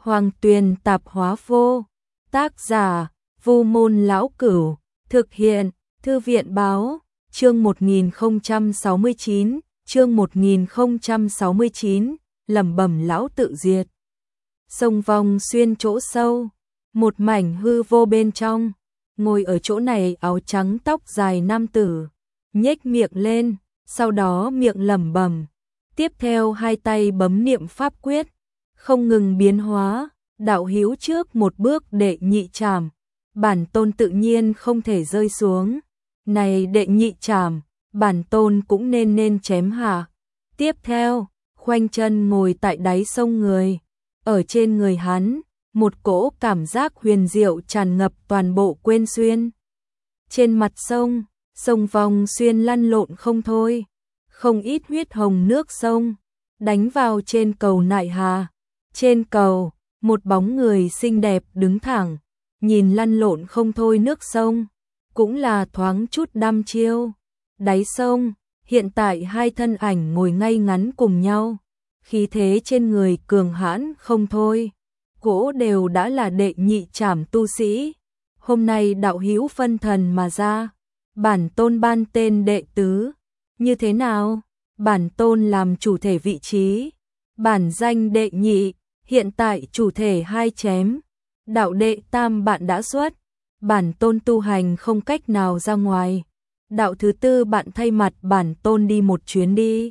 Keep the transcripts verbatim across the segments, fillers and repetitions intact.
Hoàng Tuyền Tạp Hóa Vô. Tác giả: Vu Môn Lão Cửu. Thực hiện: Thư viện Báo. Chương một nghìn không trăm sáu mươi chín, chương một nghìn không trăm sáu mươi chín, lẩm bẩm lão tự diệt. Sông vòng xuyên chỗ sâu, một mảnh hư vô bên trong, ngồi ở chỗ này áo trắng tóc dài nam tử, nhếch miệng lên, sau đó miệng lẩm bẩm, tiếp theo hai tay bấm niệm pháp quyết, không ngừng biến hóa, đạo hữu trước một bước đệ nhị trảm, bản tôn tự nhiên không thể rơi xuống. Này đệ nhị trảm, bản tôn cũng nên nên chém hạ. Tiếp theo, khoanh chân ngồi tại đáy sông người, ở trên người hắn, một cỗ cảm giác huyền diệu tràn ngập toàn bộ Quên Xuyên. Trên mặt sông, sông vòng xuyên lăn lộn không thôi, không ít huyết hồng nước sông đánh vào trên cầu nại hà. Trên cầu, một bóng người xinh đẹp đứng thẳng, nhìn lăn lộn không thôi nước sông, cũng là thoáng chút đăm chiêu. Đáy sông, hiện tại hai thân ảnh ngồi ngay ngắn cùng nhau, khí thế trên người cường hãn không thôi, cỗ đều đã là đệ nhị trảm tu sĩ. Hôm nay đạo hữu phân thần mà ra, bản tôn ban tên đệ tứ, như thế nào? Bản tôn làm chủ thể vị trí, bản danh đệ nhị, hiện tại chủ thể hai chém, đạo đệ tam bạn đã xuất, bản tôn tu hành không cách nào ra ngoài, đạo thứ tư bạn thay mặt bản tôn đi một chuyến đi.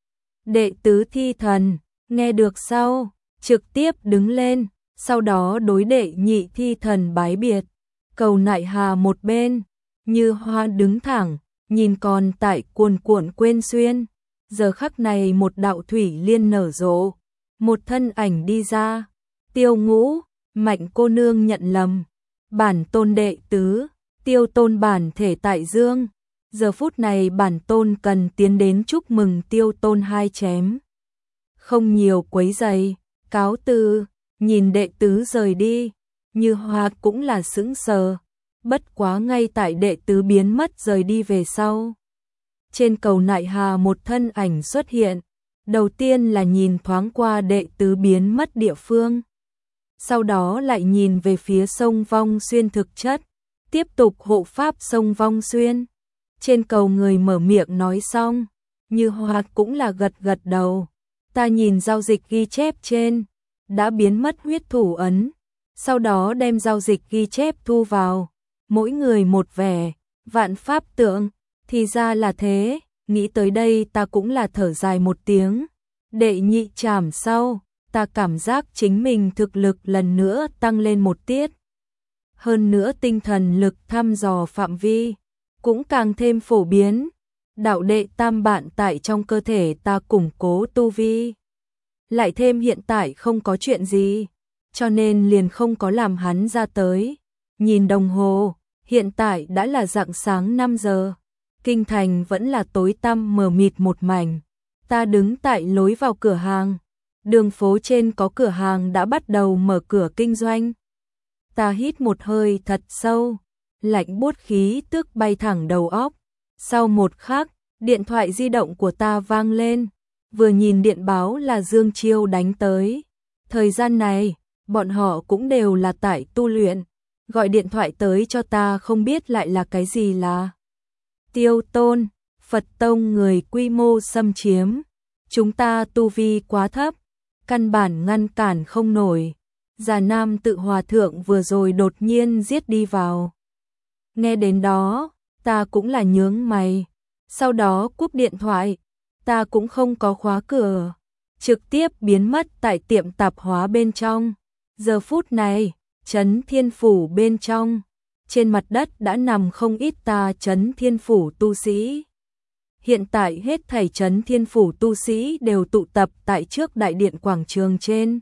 Đệ tứ thi thần, nghe được sau, trực tiếp đứng lên, sau đó đối đệ nhị thi thần bái biệt. Cầu nại hà một bên, Như Hoa đứng thẳng, nhìn còn tại cuồn cuộn Quên Xuyên. Giờ khắc này một đạo thủy liên nở rộ, một thân ảnh đi ra. Tiêu Ngũ, Mạnh cô nương nhận lầm, bản tôn đệ tứ, Tiêu tôn bản thể tại dương. Giờ phút này bản tôn cần tiến đến chúc mừng Tiêu tôn hai chém. Không nhiều quấy giày, cáo từ. Nhìn đệ tứ rời đi, Như Hoa cũng là sững sờ, bất quá ngay tại đệ tứ biến mất rời đi về sau. Trên cầu nại hà một thân ảnh xuất hiện, đầu tiên là nhìn thoáng qua đệ tứ biến mất địa phương, sau đó lại nhìn về phía sông Vong Xuyên thực chất, tiếp tục hộ pháp sông Vong Xuyên. Trên cầu người mở miệng nói xong, Như Hoa cũng là gật gật đầu, ta nhìn giao dịch ghi chép trên, đã biến mất huyết thủ ấn, sau đó đem giao dịch ghi chép thu vào, mỗi người một vẻ, vạn pháp tượng, thì ra là thế, nghĩ tới đây ta cũng là thở dài một tiếng. Đệ nhị trảm sau, ta cảm giác chính mình thực lực lần nữa tăng lên một tiết. Hơn nữa tinh thần lực thăm dò phạm vi, cũng càng thêm phổ biến. Đạo đệ tam bạn tại trong cơ thể ta củng cố tu vi. Lại thêm hiện tại không có chuyện gì, cho nên liền không có làm hắn ra tới. Nhìn đồng hồ, hiện tại đã là rạng sáng năm giờ. Kinh thành vẫn là tối tăm mờ mịt một mảnh. Ta đứng tại lối vào cửa hàng. Đường phố trên có cửa hàng đã bắt đầu mở cửa kinh doanh. Ta hít một hơi thật sâu, lạnh buốt khí tức bay thẳng đầu óc. Sau một khắc, điện thoại di động của ta vang lên. Vừa nhìn điện báo là Dương Chiêu đánh tới. Thời gian này, bọn họ cũng đều là tại tu luyện. Gọi điện thoại tới cho ta không biết lại là cái gì là. Tiêu tôn, Phật tông người quy mô xâm chiếm. Chúng ta tu vi quá thấp, căn bản ngăn cản không nổi. Già Nam tự hòa thượng vừa rồi đột nhiên giết đi vào. Nghe đến đó, ta cũng là nhướng mày. Sau đó cúp điện thoại. Ta cũng không có khóa cửa, trực tiếp biến mất tại tiệm tạp hóa bên trong. Giờ phút này, Trấn Thiên Phủ bên trong, trên mặt đất đã nằm không ít ta Trấn Thiên Phủ tu sĩ. Hiện tại hết thảy Trấn Thiên Phủ tu sĩ đều tụ tập tại trước đại điện quảng trường trên.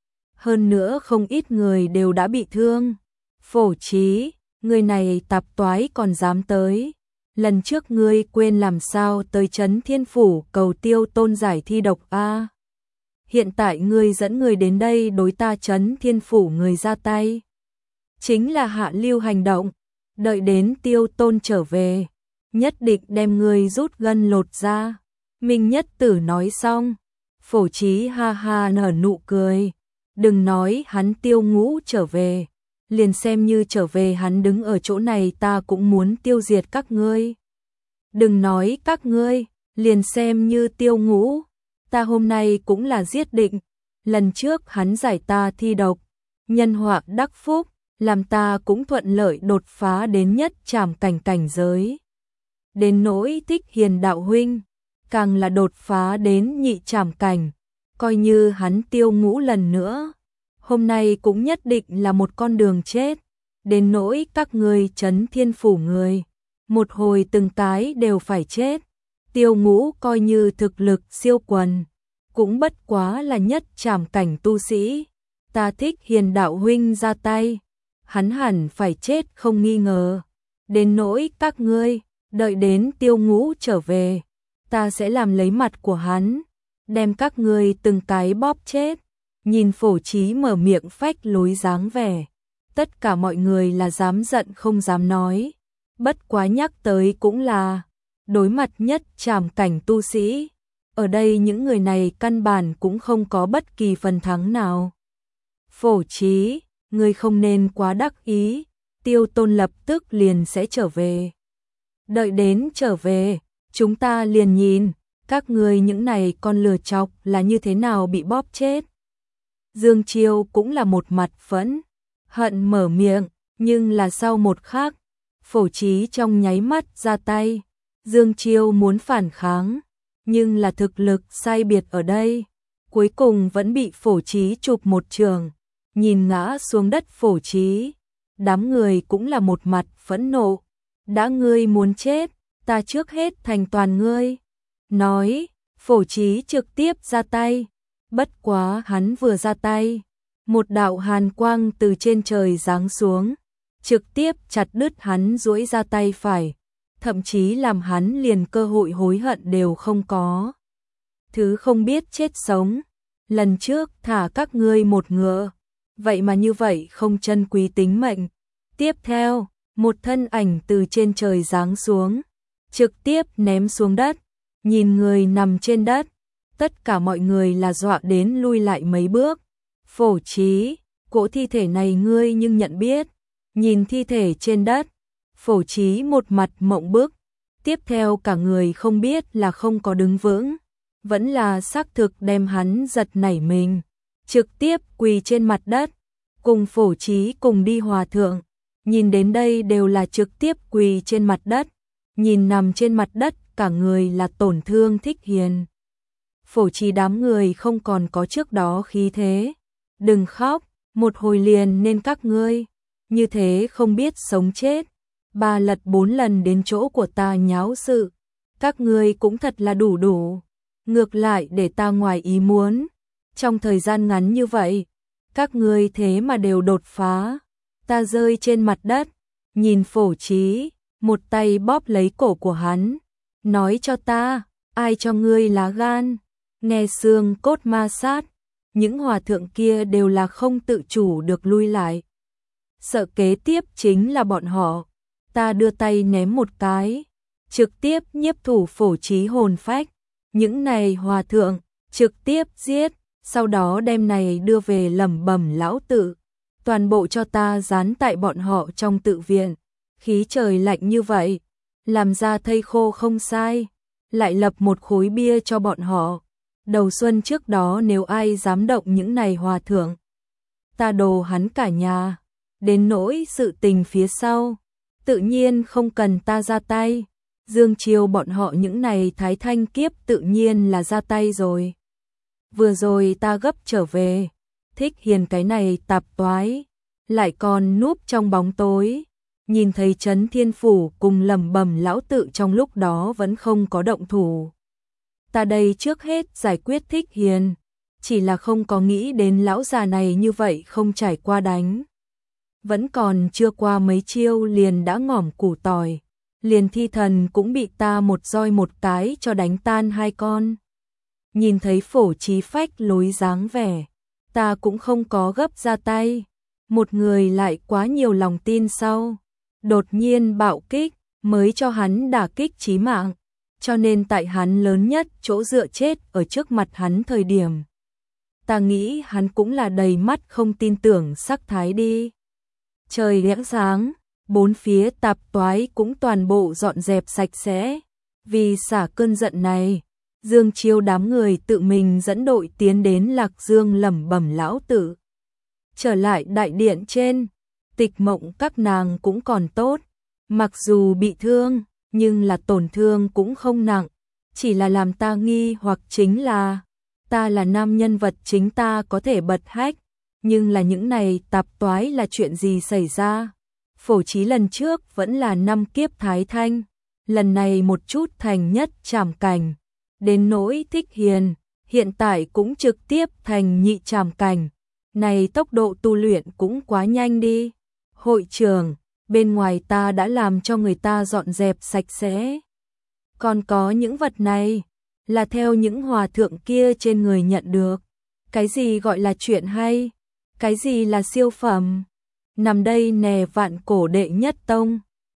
Hơn nữa không ít người đều đã bị thương. Phổ Chí, người này tạp toái còn dám tới. Lần trước ngươi quên làm sao tới Trấn Thiên Phủ cầu Tiêu tôn giải thi độc a. Hiện tại ngươi dẫn người đến đây đối ta Trấn Thiên Phủ người ra tay. Chính là hạ lưu hành động, đợi đến Tiêu tôn trở về, nhất định đem ngươi rút gân lột ra. Minh Nhất Tử nói xong, Phổ Chí ha ha nở nụ cười, Đừng nói hắn Tiêu Ngũ trở về, liền xem như trở về hắn đứng ở chỗ này ta cũng muốn tiêu diệt các ngươi. Đừng nói các ngươi, liền xem như Tiêu Ngũ, ta hôm nay cũng là giết định. Lần trước hắn giải ta thi độc, nhân họa đắc phúc, làm ta cũng thuận lợi đột phá đến nhất trảm cảnh cảnh giới. Đến nỗi Thích Hiền đạo huynh, càng là đột phá đến nhị trảm cảnh, coi như hắn Tiêu Ngũ lần nữa, hôm nay cũng nhất định là một con đường chết. Đến nỗi các ngươi Trấn Thiên Phủ người, một hồi từng cái đều phải chết. Tiêu Ngũ coi như thực lực siêu quần, cũng bất quá là nhất trảm cảnh tu sĩ. Ta Thích Hiền đạo huynh ra tay, hắn hẳn phải chết không nghi ngờ. Đến nỗi các ngươi, đợi đến Tiêu Ngũ trở về, ta sẽ làm lấy mặt của hắn, đem các ngươi từng cái bóp chết. Nhìn Phổ Chí mở miệng phách lối dáng vẻ, tất cả mọi người là dám giận không dám nói. Bất quá nhắc tới cũng là đối mặt nhất trảm cảnh tu sĩ, ở đây những người này căn bản cũng không có bất kỳ phần thắng nào. Phổ Chí, ngươi không nên quá đắc ý, Tiêu Tôn lập tức liền sẽ trở về. Đợi đến trở về, chúng ta liền nhìn, các ngươi những này con lừa chọc là như thế nào bị bóp chết. Dương Chiêu cũng là một mặt phẫn hận mở miệng, nhưng là sau một khắc, Phổ Chí trong nháy mắt ra tay. Dương Chiêu muốn phản kháng, nhưng là thực lực sai biệt ở đây, cuối cùng vẫn bị Phổ Chí chụp một trường. Nhìn ngã xuống đất Phổ Chí, đám người cũng là một mặt phẫn nộ. Đã ngươi muốn chết, ta trước hết thành toàn ngươi. Nói, Phổ Chí trực tiếp ra tay. Bất quá hắn vừa ra tay, một đạo hàn quang từ trên trời giáng xuống, trực tiếp chặt đứt hắn duỗi ra tay phải, thậm chí làm hắn liền cơ hội hối hận đều không có. Thứ không biết chết sống, lần trước thả các ngươi một ngựa, vậy mà như vậy không trân quý tính mệnh. Tiếp theo, một thân ảnh từ trên trời giáng xuống, trực tiếp ném xuống đất, nhìn người nằm trên đất, tất cả mọi người là dọa đến lui lại mấy bước. Phổ Chí, cỗ thi thể này ngươi nhưng nhận biết. Nhìn thi thể trên đất, Phổ Chí một mặt mộng bức, tiếp theo cả người không biết là không có đứng vững, vẫn là xác thực đem hắn giật nảy mình, trực tiếp quỳ trên mặt đất, cùng Phổ Chí cùng đi hòa thượng. Nhìn đến đây đều là trực tiếp quỳ trên mặt đất, nhìn nằm trên mặt đất cả người là tổn thương Thích Hiền. Phổ Chí đám người không còn có trước đó khí thế. Đừng khóc, một hồi liền nên các ngươi như thế không biết sống chết, ba lật bốn lần đến chỗ của ta nháo sự, các ngươi cũng thật là đủ đủ. Ngược lại để ta ngoài ý muốn, trong thời gian ngắn như vậy, các ngươi thế mà đều đột phá. Ta rơi trên mặt đất, nhìn Phổ Chí, một tay bóp lấy cổ của hắn, nói cho ta, ai cho ngươi lá gan? Nghe xương cốt ma sát, những hòa thượng kia đều là không tự chủ được lui lại. Sợ kế tiếp chính là bọn họ. Ta đưa tay ném một cái, trực tiếp nhiếp thủ Phổ Chí hồn phách. Những này hòa thượng trực tiếp giết, sau đó đem này đưa về lẩm bẩm lão tự, toàn bộ cho ta dán tại bọn họ trong tự viện. Khí trời lạnh như vậy, làm ra thây khô không sai, lại lập một khối bia cho bọn họ. Đầu xuân trước đó nếu ai dám động những này hòa thượng, ta đồ hắn cả nhà. Đến nỗi sự tình phía sau, tự nhiên không cần ta ra tay. Dương Chiêu bọn họ những này thái thanh kiếp tự nhiên là ra tay rồi. Vừa rồi ta gấp trở về, Thích Hiền cái này tạp toái, lại còn núp trong bóng tối, nhìn thấy Trấn Thiên Phủ cùng lẩm bẩm lão tự trong lúc đó vẫn không có động thủ. Ta đây trước hết giải quyết Thích Hiền, chỉ là không có nghĩ đến lão già này như vậy không trải qua đánh. Vẫn còn chưa qua mấy chiêu liền đã ngỏm củ tỏi, liền thi thần cũng bị ta một roi một cái cho đánh tan hai con. Nhìn thấy Phổ Chí phách lối dáng vẻ, ta cũng không có gấp ra tay. Một người lại quá nhiều lòng tin sau, đột nhiên bạo kích, mới cho hắn đả kích chí mạng, cho nên tại hắn lớn nhất chỗ dựa chết ở trước mặt hắn thời điểm. ta nghĩ hắn cũng là đầy mắt không tin tưởng sắc thái đi. Trời lẽ sáng, bốn phía tạp toái cũng toàn bộ dọn dẹp sạch sẽ. Vì xả cơn giận này, Dương Chiêu đám người tự mình dẫn đội tiến đến Lạc Dương lẩm bẩm lão tử. Trở lại đại điện trên, Tịch Mộng các nàng cũng còn tốt, mặc dù bị thương, nhưng là tổn thương cũng không nặng, chỉ là làm ta nghi hoặc chính là, ta là nam nhân vật chính ta có thể bật hách, nhưng là những này tạp toái là chuyện gì xảy ra? Phổ Chí lần trước vẫn là năm kiếp thái thanh, lần này một chút thành nhất trảm cảnh, đến nỗi Thích Hiền, hiện tại cũng trực tiếp thành nhị trảm cảnh, này tốc độ tu luyện cũng quá nhanh đi. Hội trưởng, bên ngoài ta đã làm cho người ta dọn dẹp sạch sẽ. Còn có những vật này, là theo những hòa thượng kia trên người nhận được. Cái gì gọi là chuyện hay? Cái gì là siêu phẩm? Nằm đây nè vạn cổ đệ nhất tông.